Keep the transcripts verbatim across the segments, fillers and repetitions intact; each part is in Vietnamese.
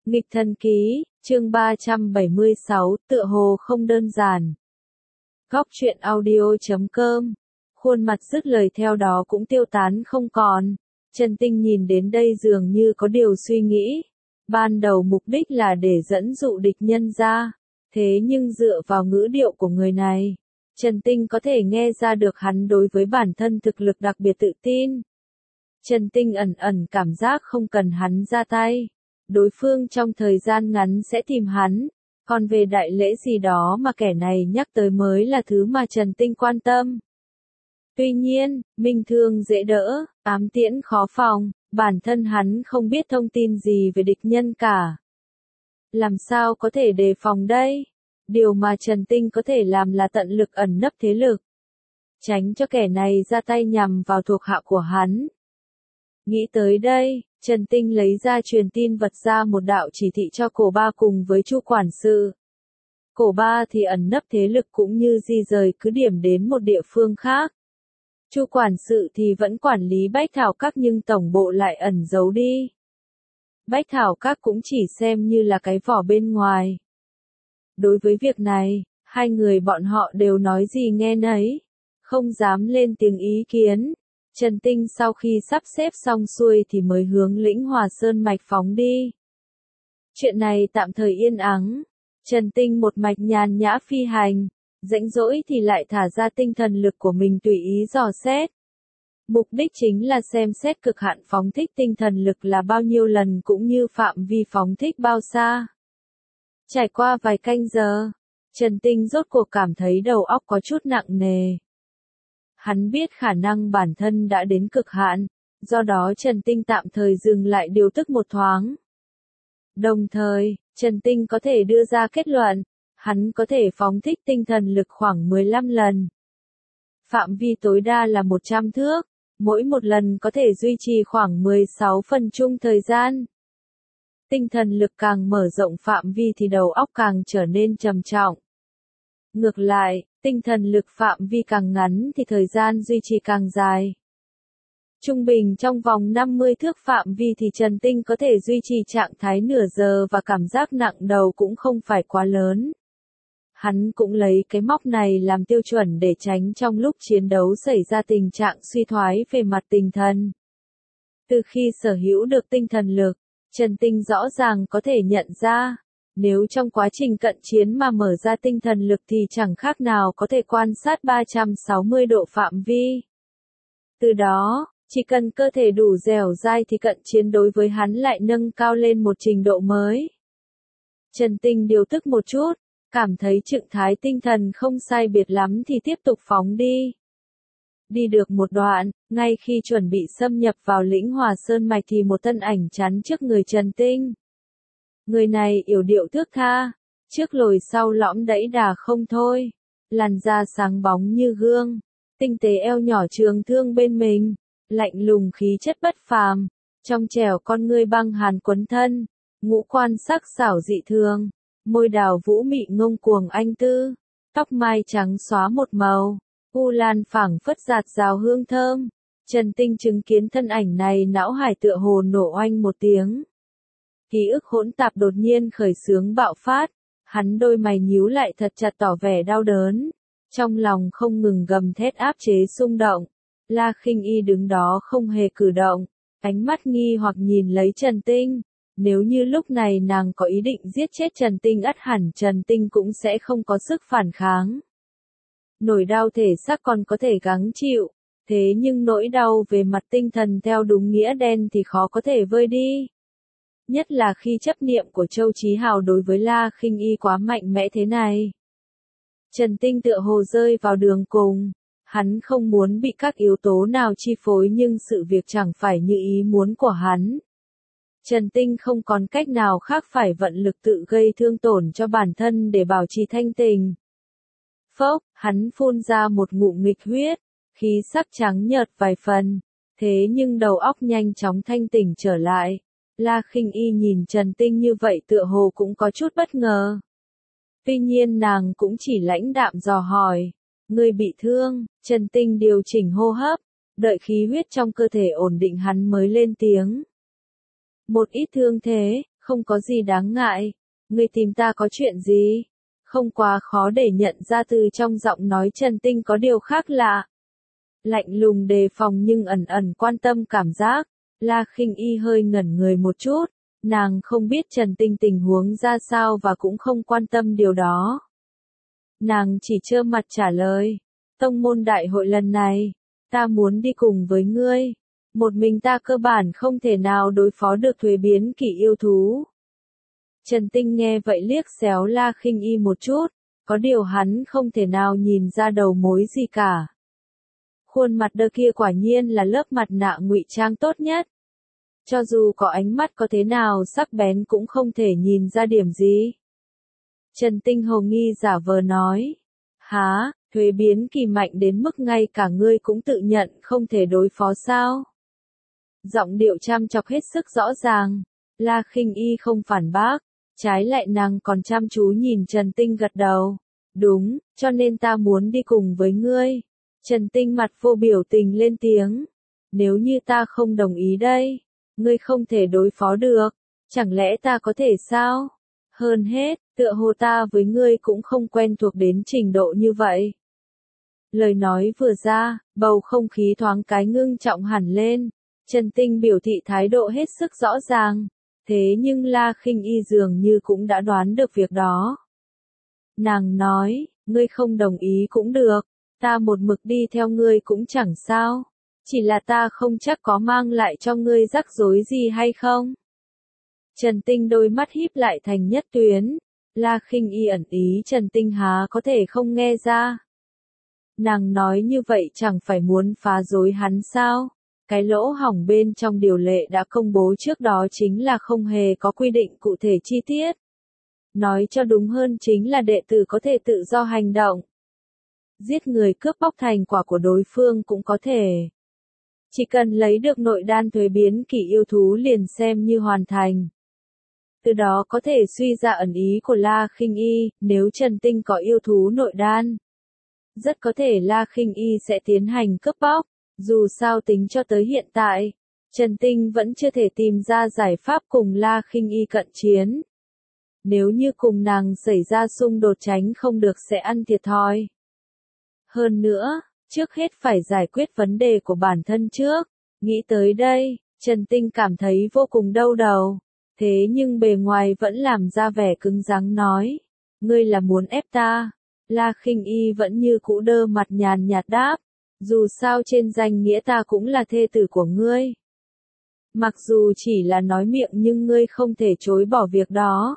Nghịch thần ký, chương ba trăm bảy mươi sáu, tựa hồ không đơn giản. Góc truyện audio.com. Khuôn mặt dứt lời theo đó cũng tiêu tán không còn. Trần Tinh nhìn đến đây dường như có điều suy nghĩ. Ban đầu mục đích là để dẫn dụ địch nhân ra. Thế nhưng dựa vào ngữ điệu của người này, Trần Tinh có thể nghe ra được hắn đối với bản thân thực lực đặc biệt tự tin. Trần Tinh ẩn ẩn cảm giác không cần hắn ra tay, đối phương trong thời gian ngắn sẽ tìm hắn, còn về đại lễ gì đó mà kẻ này nhắc tới mới là thứ mà Trần Tinh quan tâm. Tuy nhiên, minh thương dễ đỡ, ám tiễn khó phòng, bản thân hắn không biết thông tin gì về địch nhân cả. Làm sao có thể đề phòng đây? Điều mà Trần Tinh có thể làm là tận lực ẩn nấp thế lực, tránh cho kẻ này ra tay nhằm vào thuộc hạ của hắn. Nghĩ tới đây, Trần Tinh lấy ra truyền tin vật ra một đạo chỉ thị cho Cổ Ba cùng với Chu quản sự. Cổ Ba thì ẩn nấp thế lực cũng như di rời cứ điểm đến một địa phương khác. Chu quản sự thì vẫn quản lý Bách Thảo Các nhưng tổng bộ lại ẩn giấu đi. Bách Thảo Các cũng chỉ xem như là cái vỏ bên ngoài. Đối với việc này, hai người bọn họ đều nói gì nghe nấy, không dám lên tiếng ý kiến. Trần Tinh sau khi sắp xếp xong xuôi thì mới hướng lĩnh Hòa Sơn Mạch phóng đi. Chuyện này tạm thời yên ắng. Trần Tinh một mạch nhàn nhã phi hành, rảnh rỗi thì lại thả ra tinh thần lực của mình tùy ý dò xét. Mục đích chính là xem xét cực hạn phóng thích tinh thần lực là bao nhiêu lần cũng như phạm vi phóng thích bao xa. Trải qua vài canh giờ, Trần Tinh rốt cuộc cảm thấy đầu óc có chút nặng nề. Hắn biết khả năng bản thân đã đến cực hạn, do đó Trần Tinh tạm thời dừng lại điều tức một thoáng. Đồng thời, Trần Tinh có thể đưa ra kết luận, hắn có thể phóng thích tinh thần lực khoảng mười lăm lần. Phạm vi tối đa là một trăm thước, mỗi một lần có thể duy trì khoảng mười sáu phần chung thời gian. Tinh thần lực càng mở rộng phạm vi thì đầu óc càng trở nên trầm trọng. Ngược lại, tinh thần lực phạm vi càng ngắn thì thời gian duy trì càng dài. Trung bình trong vòng năm mươi thước phạm vi thì Trần Tinh có thể duy trì trạng thái nửa giờ và cảm giác nặng đầu cũng không phải quá lớn. Hắn cũng lấy cái mốc này làm tiêu chuẩn để tránh trong lúc chiến đấu xảy ra tình trạng suy thoái về mặt tinh thần. Từ khi sở hữu được tinh thần lực, Trần Tinh rõ ràng có thể nhận ra, nếu trong quá trình cận chiến mà mở ra tinh thần lực thì chẳng khác nào có thể quan sát ba trăm sáu mươi độ phạm vi. Từ đó, chỉ cần cơ thể đủ dẻo dai thì cận chiến đối với hắn lại nâng cao lên một trình độ mới. Trần Tinh điều tức một chút, cảm thấy trạng thái tinh thần không sai biệt lắm thì tiếp tục phóng đi. Đi được một đoạn, ngay khi chuẩn bị xâm nhập vào lĩnh Hòa Sơn Mạch thì một thân ảnh chắn trước người Trần Tinh. Người này yểu điệu thước tha, trước lồi sau lõm đẫy đà không thôi, làn da sáng bóng như gương, tinh tế eo nhỏ trường thương bên mình, lạnh lùng khí chất bất phàm, trong trẻo con ngươi băng hàn quấn thân, ngũ quan sắc sảo dị thường, môi đào vũ mị ngông cuồng anh tư, tóc mai trắng xóa một màu, u lan phảng phất giạt rào hương thơm. Trần Tinh chứng kiến thân ảnh này não hải tựa hồ nổ oanh một tiếng. Ký ức hỗn tạp đột nhiên khởi xướng bạo phát, hắn đôi mày nhíu lại thật chặt tỏ vẻ đau đớn, trong lòng không ngừng gầm thét áp chế xung động. La Khinh Y đứng đó không hề cử động, ánh mắt nghi hoặc nhìn lấy Trần Tinh. Nếu như lúc này nàng có ý định giết chết Trần Tinh ắt hẳn Trần Tinh cũng sẽ không có sức phản kháng. Nỗi đau thể xác còn có thể gắng chịu, thế nhưng nỗi đau về mặt tinh thần theo đúng nghĩa đen thì khó có thể vơi đi. Nhất là khi chấp niệm của Châu Chí Hào đối với La Khinh Y quá mạnh mẽ thế này. Trần Tinh tựa hồ rơi vào đường cùng, hắn không muốn bị các yếu tố nào chi phối nhưng sự việc chẳng phải như ý muốn của hắn. Trần Tinh không còn cách nào khác phải vận lực tự gây thương tổn cho bản thân để bảo trì thanh tình. Phốc, hắn phun ra một ngụm nghịch huyết, khí sắc trắng nhợt vài phần, thế nhưng đầu óc nhanh chóng thanh tỉnh trở lại. La Khinh Y nhìn Trần Tinh như vậy tựa hồ cũng có chút bất ngờ. Tuy nhiên nàng cũng chỉ lãnh đạm dò hỏi, ngươi bị thương? Trần Tinh điều chỉnh hô hấp, đợi khí huyết trong cơ thể ổn định hắn mới lên tiếng. Một ít thương thế, Không có gì đáng ngại. Ngươi tìm ta có chuyện gì? Không quá khó để nhận ra từ trong giọng nói Trần Tinh có điều khác lạ. Lạnh lùng đề phòng nhưng ẩn ẩn quan tâm cảm giác. La Khinh Y hơi ngẩn người một chút. Nàng không biết Trần Tinh tình huống ra sao và cũng không quan tâm điều đó. Nàng chỉ trơ mặt trả lời. Tông môn đại hội lần này, ta muốn đi cùng với ngươi. Một mình ta cơ bản không thể nào đối phó được thuế biến kỷ yêu thú. Trần Tinh nghe vậy liếc xéo La Khinh Y một chút, có điều hắn không thể nào nhìn ra đầu mối gì cả. Khuôn mặt đơ kia quả nhiên là lớp mặt nạ ngụy trang tốt nhất. Cho dù có ánh mắt có thế nào sắc bén cũng không thể nhìn ra điểm gì. Trần Tinh hồ nghi giả vờ nói. Hả, thuế biến kỳ mạnh đến mức ngay cả ngươi cũng tự nhận không thể đối phó sao? Giọng điệu chăm chọc hết sức rõ ràng. La Khinh Y không phản bác. Trái lại nàng còn chăm chú nhìn Trần Tinh gật đầu. Đúng, cho nên ta muốn đi cùng với ngươi. Trần Tinh mặt vô biểu tình lên tiếng. Nếu như ta không đồng ý đây, ngươi không thể đối phó được. Chẳng lẽ ta có thể sao? Hơn hết, tựa hồ ta với ngươi cũng không quen thuộc đến trình độ như vậy. Lời nói vừa ra, bầu không khí thoáng cái ngưng trọng hẳn lên. Trần Tinh biểu thị thái độ hết sức rõ ràng. Thế nhưng La Khinh Y dường như cũng đã đoán được việc đó. Nàng nói, ngươi không đồng ý cũng được, ta một mực đi theo ngươi cũng chẳng sao, chỉ là ta không chắc có mang lại cho ngươi rắc rối gì hay không. Trần Tinh đôi mắt híp lại thành nhất tuyến, La Khinh Y ẩn ý Trần Tinh há có thể không nghe ra. Nàng nói như vậy chẳng phải muốn phá rối hắn sao? Cái lỗ hổng bên trong điều lệ đã công bố trước đó chính là không hề có quy định cụ thể chi tiết. Nói cho đúng hơn chính là đệ tử có thể tự do hành động. Giết người cướp bóc thành quả của đối phương cũng có thể. Chỉ cần lấy được nội đan thuế biến kỷ yêu thú liền xem như hoàn thành. Từ đó có thể suy ra ẩn ý của La Khinh Y, nếu Trần Tinh có yêu thú nội đan. Rất có thể La Khinh Y sẽ tiến hành cướp bóc. Dù sao tính cho tới hiện tại, Trần Tinh vẫn chưa thể tìm ra giải pháp cùng La Khinh Y cận chiến. Nếu như cùng nàng xảy ra xung đột tránh không được sẽ ăn thiệt thòi. Hơn nữa, trước hết phải giải quyết vấn đề của bản thân trước. Nghĩ tới đây, Trần Tinh cảm thấy vô cùng đau đầu. Thế nhưng bề ngoài vẫn làm ra vẻ cứng rắn nói. Ngươi là muốn ép ta. La Khinh Y vẫn như cũ đơ mặt nhàn nhạt đáp. Dù sao trên danh nghĩa ta cũng là thê tử của ngươi. Mặc dù chỉ là nói miệng nhưng ngươi không thể chối bỏ việc đó.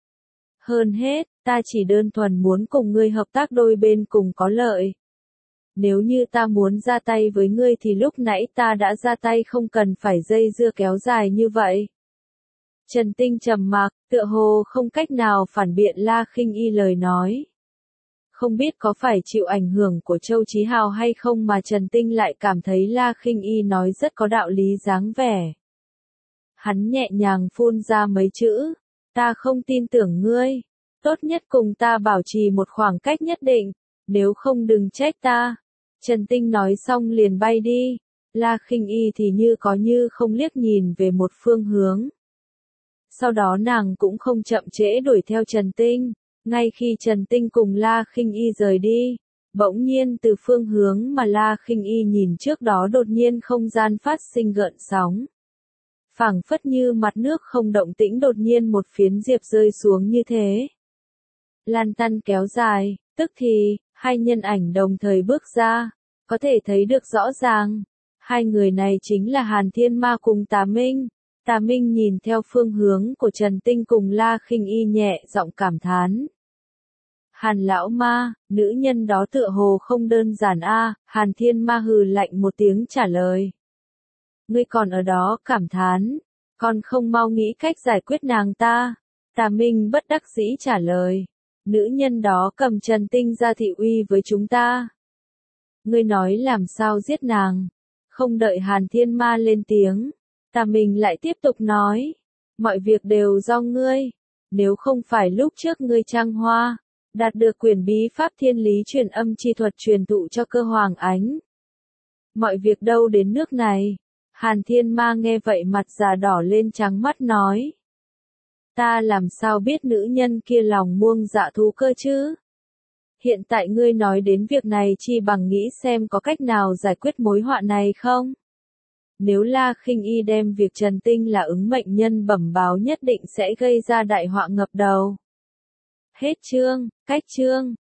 Hơn hết, ta chỉ đơn thuần muốn cùng ngươi hợp tác đôi bên cùng có lợi. Nếu như ta muốn ra tay với ngươi thì lúc nãy ta đã ra tay không cần phải dây dưa kéo dài như vậy. Trần Tinh trầm mặc, tựa hồ không cách nào phản biện La Khinh Y lời nói. Không biết có phải chịu ảnh hưởng của Châu Chí Hào hay không mà Trần Tinh lại cảm thấy La Khinh Y nói rất có đạo lý dáng vẻ. Hắn nhẹ nhàng phun ra mấy chữ, ta không tin tưởng ngươi, tốt nhất cùng ta bảo trì một khoảng cách nhất định, nếu không đừng trách ta. Trần Tinh nói xong liền bay đi, La Khinh Y thì như có như không liếc nhìn về một phương hướng. Sau đó nàng cũng không chậm trễ đuổi theo Trần Tinh. Ngay khi Trần Tinh cùng La Khinh Y rời đi, bỗng nhiên từ phương hướng mà La Khinh Y nhìn trước đó đột nhiên không gian phát sinh gợn sóng. Phảng phất như mặt nước không động tĩnh đột nhiên một phiến diệp rơi xuống như thế. Lan tăn kéo dài, tức thì, hai nhân ảnh đồng thời bước ra, có thể thấy được rõ ràng. Hai người này chính là Hàn Thiên Ma cùng Tà Minh. Tà Minh nhìn theo phương hướng của Trần Tinh cùng La Khinh Y nhẹ giọng cảm thán. Hàn lão ma, nữ nhân đó tựa hồ không đơn giản a. Hàn Thiên Ma hừ lạnh một tiếng trả lời. Ngươi còn ở đó cảm thán, còn không mau nghĩ cách giải quyết nàng ta. Tà Minh bất đắc dĩ trả lời. Nữ nhân đó cầm Trần Tinh ra thị uy với chúng ta. Ngươi nói làm sao giết nàng? Không đợi Hàn Thiên Ma lên tiếng. Tà Minh lại tiếp tục nói, mọi việc đều do ngươi, nếu không phải lúc trước ngươi trang hoa, đạt được quyền bí pháp thiên lý truyền âm chi thuật truyền thụ cho Cơ Hoàng Ánh. Mọi việc đâu đến nước này. Hàn Thiên Ma nghe vậy mặt già đỏ lên trắng mắt nói. Ta làm sao biết nữ nhân kia lòng muông dạ thú cơ chứ? Hiện tại ngươi nói đến việc này chi bằng nghĩ xem có cách nào giải quyết mối họa này không? Nếu La Khinh Y đem việc Trần Tinh là ứng mệnh nhân bẩm báo nhất định sẽ gây ra đại họa ngập đầu. Hết chương, cách chương.